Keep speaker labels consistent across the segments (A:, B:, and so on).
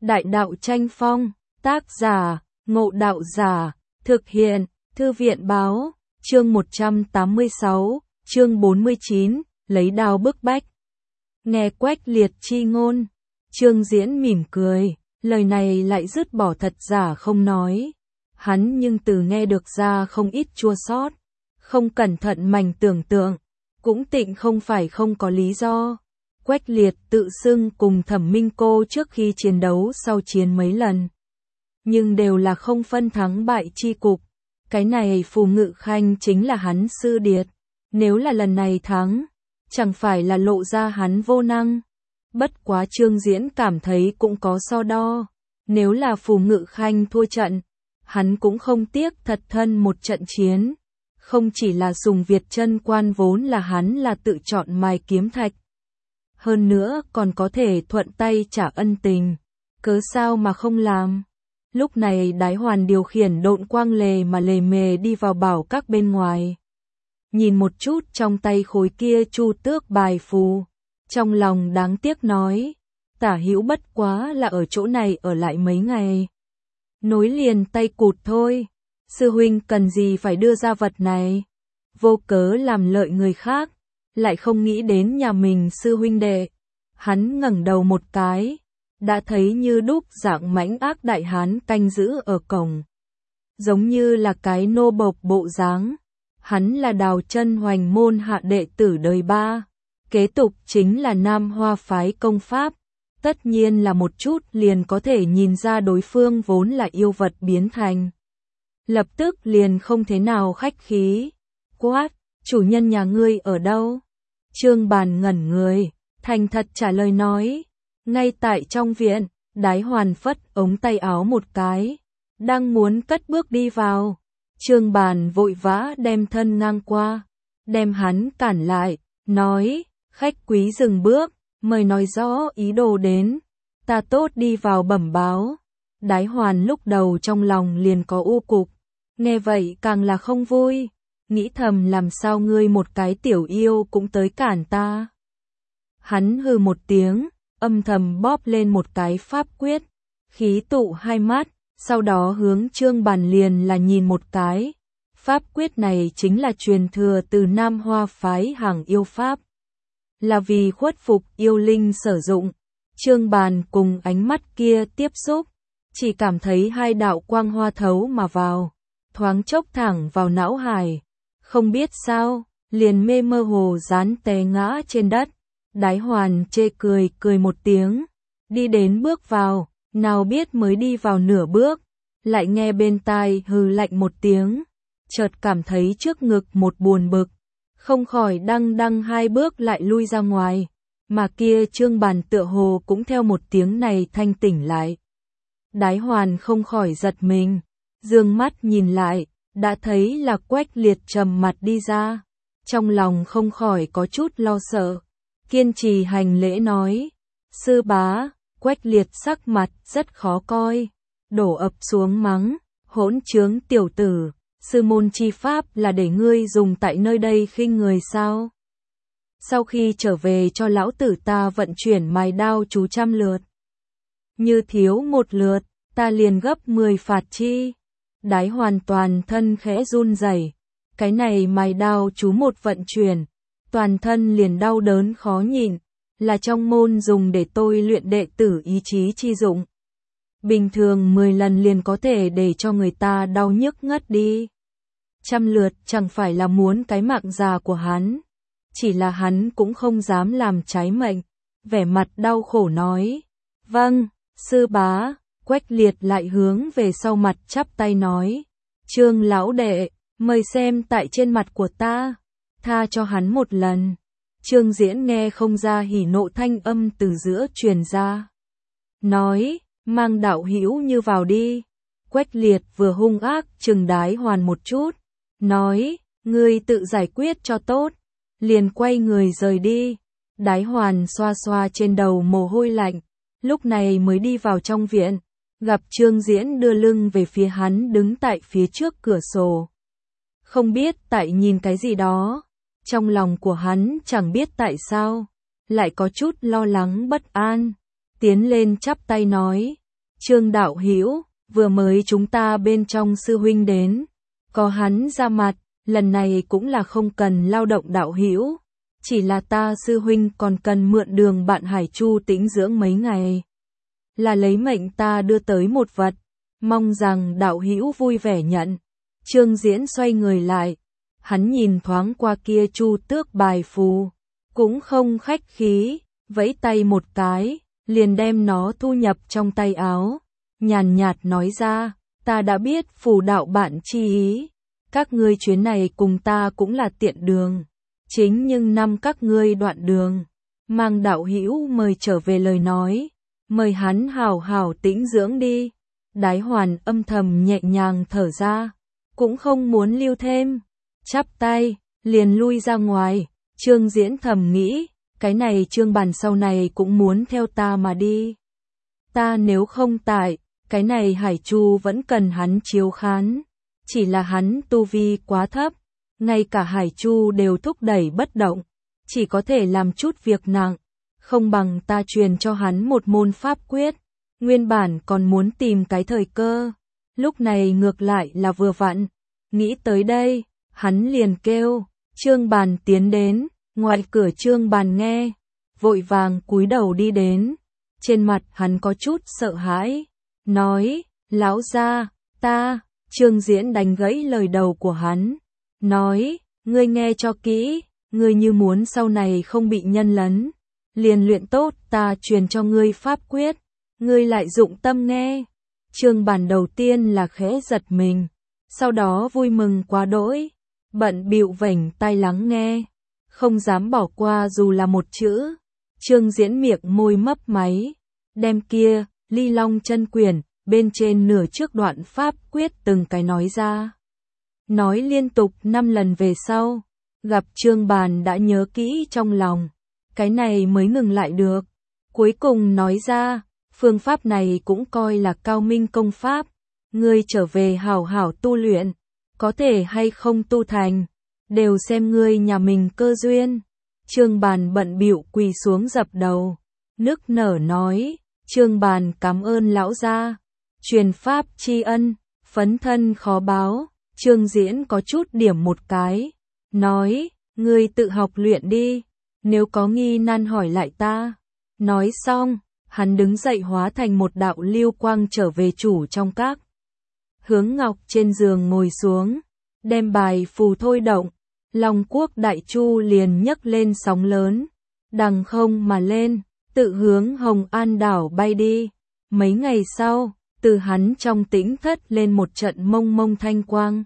A: Đại đạo tranh phong, tác giả, Ngộ Đạo Giả, thực hiện, Thư viện báo, chương 186, chương 49, lấy đao bức bách. Nghe Quách Liệt chi ngôn, Trương Diễn mỉm cười, lời này lại dứt bỏ thật giả không nói. Hắn nhưng từ nghe được ra không ít chua xót, không cẩn thận mành tưởng tượng, cũng tịnh không phải không có lý do. Quách Liệt tự xưng cùng Thẩm Minh Cô trước khi chiến đấu sau chiến mấy lần, nhưng đều là không phân thắng bại chi cục. Cái này Phù Ngự Khanh chính là hắn sư điệt, nếu là lần này thắng, chẳng phải là lộ ra hắn vô năng. Bất quá Trương Diễn cảm thấy cũng có so đo, nếu là Phù Ngự Khanh thua trận, hắn cũng không tiếc thật thân một trận chiến. Không chỉ là dùng Việt Chân Quan vốn là hắn là tự chọn mài kiếm thạch, hơn nữa còn có thể thuận tay trả ân tình, cớ sao mà không làm. Lúc này Đái Hoàn điều khiển độn quang lề mà lề mề đi vào bảo các bên ngoài. Nhìn một chút trong tay khối kia chu tước bài phù, trong lòng đáng tiếc nói, Tả Hữu bất quá là ở chỗ này ở lại mấy ngày, nối liền tay cụt thôi. Sư huynh cần gì phải đưa ra vật này, vô cớ làm lợi người khác, lại không nghĩ đến nhà mình sư huynh đệ. Hắn ngẩng đầu một cái, đã thấy như đúc dạng mãnh ác đại hán canh giữ ở cổng, giống như là cái nô bộc bộ dáng. Hắn là Đào Chân Hoành môn hạ đệ tử đời 3, kế tục chính là Nam Hoa phái công pháp, tất nhiên là một chút liền có thể nhìn ra đối phương vốn là yêu vật biến thành. Lập tức liền không thế nào khách khí, quát, chủ nhân nhà ngươi ở đâu? Trương Bàn ngẩn người, thành thật trả lời nói, ngay tại trong viện. Đái Hoàn phất ống tay áo một cái, đang muốn cất bước đi vào. Trương Bàn vội vã đem thân ngang qua, đem hắn cản lại, nói, khách quý dừng bước, mời nói rõ ý đồ đến, ta tốt đi vào bẩm báo. Đái Hoàn lúc đầu trong lòng liền có u cục, nghe vậy càng là không vui, nghĩ thầm làm sao ngươi một cái tiểu yêu cũng tới cản ta. Hắn hừ một tiếng, âm thầm bóp lên một cái pháp quyết, khí tụ hai mắt, sau đó hướng Trương Bàn liền là nhìn một cái. Pháp quyết này chính là truyền thừa từ Nam Hoa phái hàng yêu pháp, là vì khuất phục yêu linh sử dụng. Trương Bàn cùng ánh mắt kia tiếp xúc, chỉ cảm thấy hai đạo quang hoa thấu mà vào, thoáng chốc thẳng vào não hải, không biết sao, liền mê mơ hồ dán té ngã trên đất. Đái Hoàn chê cười cười một tiếng, đi đến bước vào, nào biết mới đi vào nửa bước, lại nghe bên tai hừ lạnh một tiếng, chợt cảm thấy trước ngực một buồn bực, không khỏi đăng hai bước lại lui ra ngoài, mà kia Trương Bàn tựa hồ cũng theo một tiếng này thanh tỉnh lại. Đái Hoàn không khỏi giật mình, dương mắt nhìn lại, đã thấy là Quách Liệt trầm mặt đi ra, trong lòng không khỏi có chút lo sợ, kiên trì hành lễ nói, sư bá. Quách Liệt sắc mặt rất khó coi, đổ ập xuống mắng, hỗn trướng tiểu tử, sư môn chi pháp là để ngươi dùng tại nơi đây khinh người sao? Sau khi trở về cho lão tử ta vận chuyển mài đao chú 100 lượt, như thiếu một lượt, ta liền gấp 10 phạt chi. Đái Hoàn toàn thân khẽ run rẩy, cái này mài đao chú một vận chuyển, toàn thân liền đau đớn khó nhịn, là trong môn dùng để tôi luyện đệ tử ý chí chi dụng. Bình thường 10 lần liền có thể để cho người ta đau nhức ngất đi. 100 lượt chẳng phải là muốn cái mạng già của hắn, chỉ là hắn cũng không dám làm trái mệnh, vẻ mặt đau khổ nói, vâng, sư bá. Quách Liệt lại hướng về sau mặt chắp tay nói, Trương lão đệ, mời xem tại trên mặt của ta, tha cho hắn một lần. Trương Diễn nghe không ra hỉ nộ thanh âm từ giữa truyền ra, nói, mang đạo hữu như vào đi. Quách Liệt vừa hung ác trừng Đái Hoàn một chút, nói, ngươi tự giải quyết cho tốt, liền quay người rời đi. Đái Hoàn xoa xoa trên đầu mồ hôi lạnh, lúc này mới đi vào trong viện, gặp Trương Diễn đưa lưng về phía hắn đứng tại phía trước cửa sổ, không biết tại nhìn cái gì đó. Trong lòng của hắn chẳng biết tại sao, lại có chút lo lắng bất an, tiến lên chắp tay nói, Trương đạo hữu, vừa mới chúng ta bên trong sư huynh đến, có hắn ra mặt, lần này cũng là không cần lao động đạo hữu, chỉ là ta sư huynh còn cần mượn đường bạn Hải Chu tĩnh dưỡng mấy ngày. Là lấy mệnh ta đưa tới một vật, mong rằng đạo hữu vui vẻ nhận. Trương Diễn xoay người lại, hắn nhìn thoáng qua kia Chu Tước bài phù, cũng không khách khí, vẫy tay một cái, liền đem nó thu nhập trong tay áo, nhàn nhạt nói ra, ta đã biết phù đạo bạn chi ý, các ngươi chuyến này cùng ta cũng là tiện đường, chính nhưng năm các ngươi đoạn đường, mang đạo hữu mời trở về lời nói, mời hắn hảo hảo tĩnh dưỡng đi. Đái Hoàn âm thầm nhẹ nhàng thở ra, cũng không muốn lưu thêm, chắp tay, liền lui ra ngoài. Trương Diễn thầm nghĩ, cái này Trương Bàn sau này cũng muốn theo ta mà đi. Ta nếu không tại, cái này Hải Chu vẫn cần hắn chiếu khán, chỉ là hắn tu vi quá thấp, ngay cả Hải Chu đều thúc đẩy bất động, chỉ có thể làm chút việc nặng, không bằng ta truyền cho hắn một môn pháp quyết. Nguyên bản còn muốn tìm cái thời cơ, lúc này ngược lại là vừa vặn, nghĩ tới đây, hắn liền kêu, Trương Bàn tiến đến, ngoài cửa Trương Bàn nghe, vội vàng cúi đầu đi đến, trên mặt hắn có chút sợ hãi, nói, lão gia, ta, Trương Diễn đánh gãy lời đầu của hắn, nói, ngươi nghe cho kỹ, ngươi như muốn sau này không bị nhân lấn, liền luyện tốt ta truyền cho ngươi pháp quyết. Ngươi lại dụng tâm nghe. Trương Bàn đầu tiên là khẽ giật mình, sau đó vui mừng quá đỗi, bận bịu vểnh tai lắng nghe, không dám bỏ qua dù là một chữ. Trương Diễn miệng môi mấp máy, đem kia Ly Long chân quyển bên trên nửa trước đoạn pháp quyết từng cái nói ra. Nói liên tục 5 lần về sau, gặp Trương Bàn đã nhớ kỹ trong lòng, cái này mới ngừng lại được. Cuối cùng nói ra, phương pháp này cũng coi là cao minh công pháp, ngươi trở về hảo hảo tu luyện, có thể hay không tu thành, đều xem ngươi nhà mình cơ duyên. Trương Bàn bận bịu quỳ xuống dập đầu, nức nở nói, Trương Bàn cảm ơn lão gia, truyền pháp tri ân, phấn thân khó báo. Trương Diễn có chút điểm một cái, nói, ngươi tự học luyện đi, nếu có nghi nan hỏi lại ta. Nói xong, hắn đứng dậy hóa thành một đạo lưu quang trở về chủ trong các. Hướng Ngọc trên giường ngồi xuống, đem bài phù thôi động, Long Quốc Đại Chu liền nhấc lên sóng lớn, đằng không mà lên, tự hướng Hồng An đảo bay đi. Mấy ngày sau, từ hắn trong tĩnh thất lên một trận mông mông thanh quang.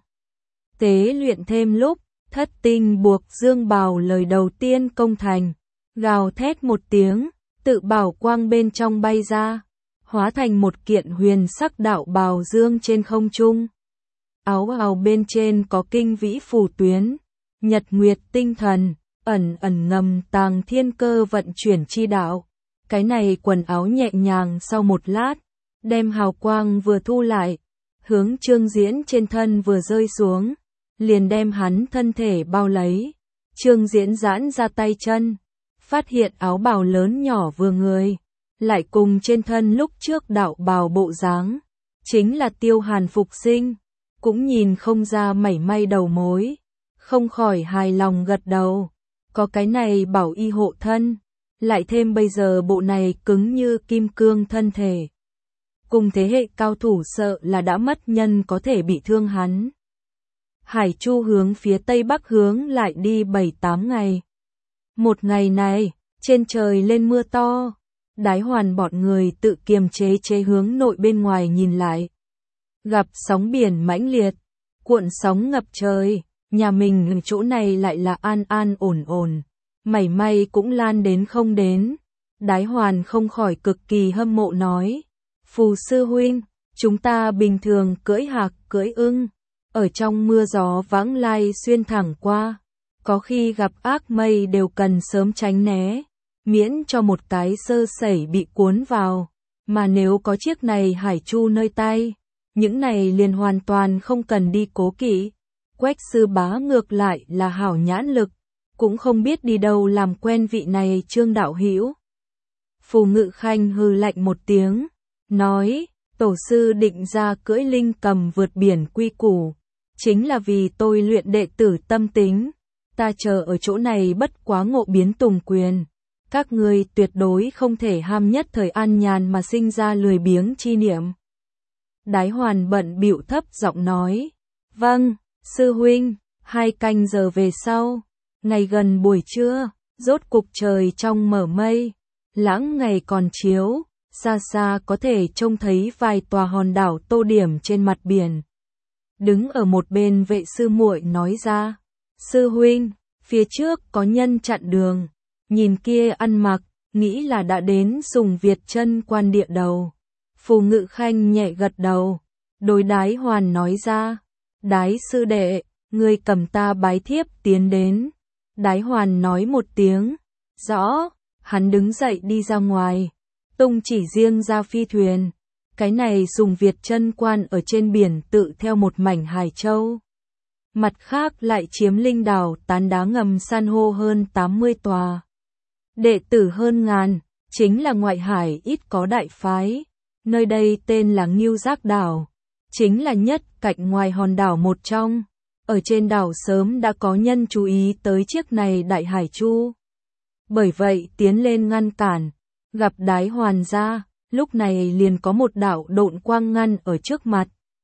A: Tế luyện thêm lúc, thất tinh buộc dương bào lời đầu tiên công thành, gào thét một tiếng, tự bảo quang bên trong bay ra, hóa thành một kiện huyền sắc đạo bào dương trên không trung. Áo bào bên trên có kinh vĩ phù tuyến, nhật nguyệt tinh thần, ẩn ẩn ngầm tàng thiên cơ vận chuyển chi đạo. Cái này quần áo nhẹ nhàng sau một lát, đem hào quang vừa thu lại, hướng Trương Diễn trên thân vừa rơi xuống, liền đem hắn thân thể bao lấy. Trương Diễn giãn ra tay chân, phát hiện áo bào lớn nhỏ vừa người, lại cùng trên thân lúc trước đạo bào bộ dáng, chính là Tiêu Hàn phục sinh, cũng nhìn không ra mảy may đầu mối, không khỏi hài lòng gật đầu, có cái này bảo y hộ thân, lại thêm bây giờ bộ này cứng như kim cương thân thể. Cùng thế hệ cao thủ sợ là đã mất nhân có thể bị thương hắn. Hải Chu hướng phía tây bắc hướng lại đi 7-8 ngày. Một ngày này, trên trời lên mưa to, Đái Hoàn bọn người tự kiềm chế hướng nội bên ngoài nhìn lại. Gặp sóng biển mãnh liệt, cuộn sóng ngập trời, nhà mình chỗ này lại là an an ổn ổn, mảy may cũng lan đến không đến. Đái Hoàn không khỏi cực kỳ hâm mộ nói, Phù sư huynh, chúng ta bình thường cưỡi hạc cưỡi ưng, ở trong mưa gió vãng lai xuyên thẳng qua, có khi gặp ác mây đều cần sớm tránh né, miễn cho một cái sơ sẩy bị cuốn vào, mà nếu có chiếc này Hải Chu nơi tay, những này liền hoàn toàn không cần đi cố kỵ. Quách sư bá ngược lại là hảo nhãn lực, cũng không biết đi đâu làm quen vị này Trương đạo hữu. Phù Ngự Khanh hừ lạnh một tiếng, nói, Tổ sư định ra cưỡi linh cầm vượt biển quy củ, chính là vì tôi luyện đệ tử tâm tính. Ta chờ ở chỗ này bất quá ngộ biến tùng quyền. Các ngươi tuyệt đối không thể ham nhất thời an nhàn mà sinh ra lười biếng chi niệm. Đái Hoàn bận bịu thấp giọng nói. Vâng, sư huynh. 2 canh giờ về sau, ngày gần buổi trưa, rốt cục trời trong mở mây, lãng ngày còn chiếu, xa xa có thể trông thấy vài tòa hòn đảo tô điểm trên mặt biển. Đứng ở một bên vệ sư muội nói ra, sư huynh, phía trước có nhân chặn đường, nhìn kia ăn mặc, nghĩ là đã đến Sùng Việt Chân Quan địa đầu. Phù Ngự Khanh nhẹ gật đầu, đối Đái Hoàn nói ra, Đái sư đệ, ngươi cầm ta bái thiếp tiến đến. Đái Hoàn nói một tiếng, rõ, hắn đứng dậy đi ra ngoài, tung chỉ riêng ra phi thuyền. Cái này Sùng Việt Chân Quan ở trên biển tự theo một mảnh hải châu. Mặt khác lại chiếm linh đảo tán đá ngầm san hô hơn 80 tòa. Đệ tử hơn ngàn, chính là ngoại hải ít có đại phái. Nơi đây tên là Ngưu Giác Đảo, chính là nhất cạnh ngoài hòn đảo một trong. Ở trên đảo sớm đã có nhân chú ý tới chiếc này đại hải chu. Bởi vậy tiến lên ngăn cản, gặp Đái Hoàn ra, lúc này liền có một đạo độn quang ngăn ở trước mặt.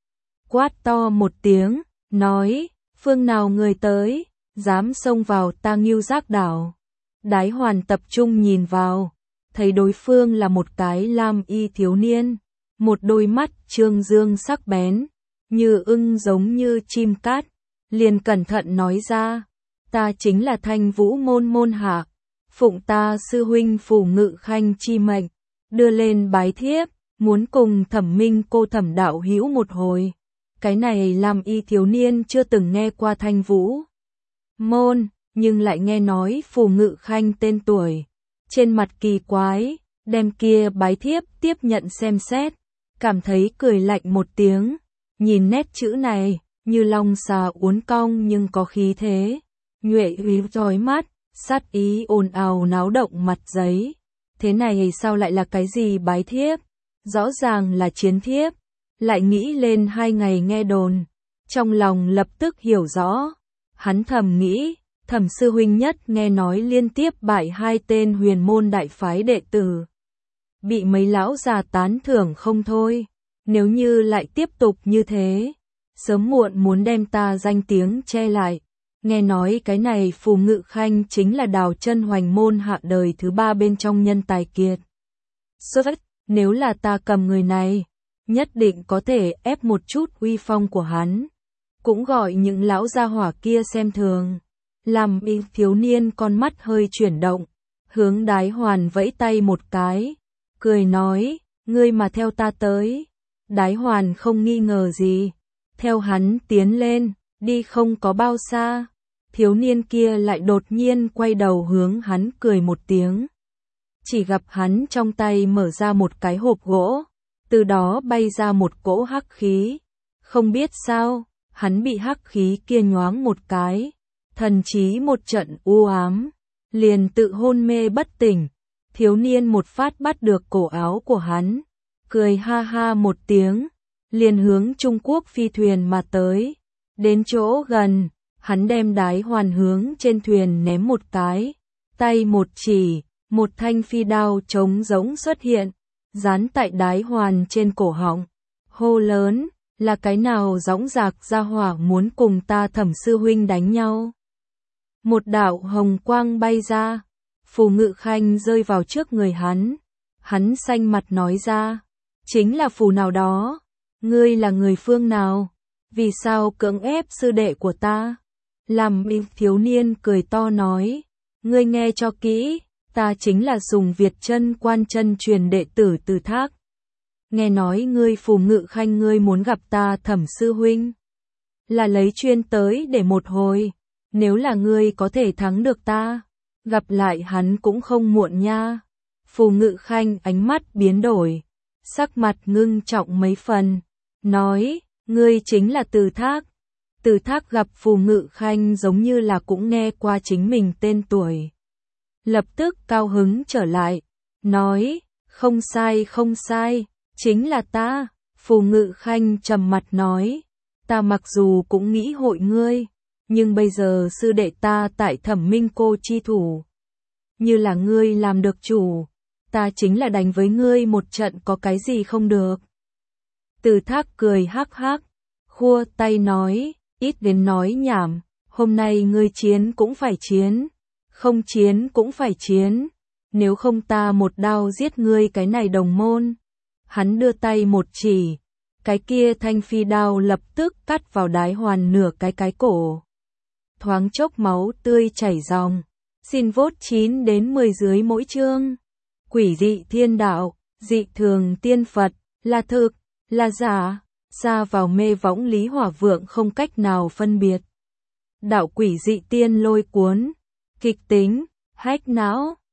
A: Quát to một tiếng, nói, phương nào người tới, dám xông vào ta Ngưu Giác Đảo. Đái Hoàn tập trung nhìn vào, thấy đối phương là một cái lam y thiếu niên, một đôi mắt trương dương sắc bén, như ưng giống như chim cát, liền cẩn thận nói ra, ta chính là Thanh Vũ môn môn hạ, phụng ta sư huynh Phù Ngự Khanh chi mệnh, đưa lên bái thiếp, muốn cùng Thẩm Minh cô Thẩm đạo hữu một hồi. Cái này lam y thiếu niên chưa từng nghe qua Thanh Vũ môn, nhưng lại nghe nói Phù Ngự Khanh tên tuổi. Trên mặt kỳ quái, đem kia bái thiếp tiếp nhận xem xét, cảm thấy cười lạnh một tiếng, nhìn nét chữ này, như long xà uốn cong nhưng có khí thế, nhuệ uy chói mắt, sát ý ồn ào náo động mặt giấy. Thế này sao lại là cái gì bái thiếp? Rõ ràng là chiến thiếp. Lại nghĩ lên 2 ngày nghe đồn, trong lòng lập tức hiểu rõ. Hắn thầm nghĩ, Thẩm sư huynh nhất nghe nói liên tiếp bại 2 tên huyền môn đại phái đệ tử, bị mấy lão già tán thưởng không thôi. Nếu như lại tiếp tục như thế, sớm muộn muốn đem ta danh tiếng che lại. Nghe nói cái này Phù Ngự Khanh chính là Đào Chân Hoành môn hạ đời thứ 3 bên trong nhân tài kiệt xuất, nếu là ta cầm người này, nhất định có thể ép một chút uy phong của hắn, cũng gọi những lão gia hỏa kia xem thường. Làm y thiếu niên con mắt hơi chuyển động, hướng Đái Hoàn vẫy tay một cái, cười nói, ngươi mà theo ta tới. Đái Hoàn không nghi ngờ gì, theo hắn tiến lên, đi không có bao xa, thiếu niên kia lại đột nhiên quay đầu hướng hắn cười một tiếng. Chỉ gặp hắn trong tay mở ra một cái hộp gỗ, từ đó bay ra một cỗ hắc khí. Không biết sao, hắn bị hắc khí kia nhoáng một cái, thần trí một trận u ám, liền tự hôn mê bất tỉnh. Thiếu niên một phát bắt được cổ áo của hắn, cười ha ha một tiếng, liền hướng Trung Quốc phi thuyền mà tới. Đến chỗ gần, hắn đem Đái Hoàn hướng trên thuyền ném một cái, tay một chỉ, một thanh phi đao trống rỗng xuất hiện, dán tại Đái Hoàn trên cổ họng, hô lớn, là cái nào dõng dạc ra hỏa muốn cùng ta Thẩm sư huynh đánh nhau. Một đạo hồng quang bay ra, Phù Ngự Khanh rơi vào trước người hắn xanh mặt nói ra, chính là Phù nào đó, ngươi là người phương nào, vì sao cưỡng ép sư đệ của ta? Làm y thiếu niên cười to nói, ngươi nghe cho kỹ, ta chính là Sùng Việt Chân Quan chân truyền đệ tử Từ Thác. Nghe nói ngươi Phù Ngự Khanh ngươi muốn gặp ta Thẩm sư huynh, là lấy chuyên tới để một hồi, nếu là ngươi có thể thắng được ta, gặp lại hắn cũng không muộn nha. Phù Ngự Khanh ánh mắt biến đổi, sắc mặt ngưng trọng mấy phần, nói, ngươi chính là Từ Thác. Từ Thác gặp Phù Ngự Khanh giống như là cũng nghe qua chính mình tên tuổi, lập tức cao hứng trở lại, nói, không sai, chính là ta. Phù Ngự Khanh trầm mặt nói, ta mặc dù cũng nghĩ hội ngươi, nhưng bây giờ sư đệ ta tại Thẩm Minh Cô chi thủ. Như là ngươi làm được chủ, ta chính là đánh với ngươi một trận có cái gì không được. Từ Thác cười hắc hắc, khua tay nói, ít đến nói nhảm, hôm nay ngươi chiến cũng phải chiến, không chiến cũng phải chiến, nếu không ta một đao giết ngươi cái này đồng môn. Hắn đưa tay một chỉ, cái kia thanh phi đao lập tức cắt vào đái hoàn nửa cái cổ. Thoáng chốc máu tươi chảy ròng. Xin vote 9 đến 10 dưới mỗi chương. Quỷ dị thiên đạo, dị thường tiên Phật, là thực, là giả, xa vào mê võng Lý Hỏa Vượng không cách nào phân biệt. Đạo quỷ dị tiên lôi cuốn, kịch tính, hách não.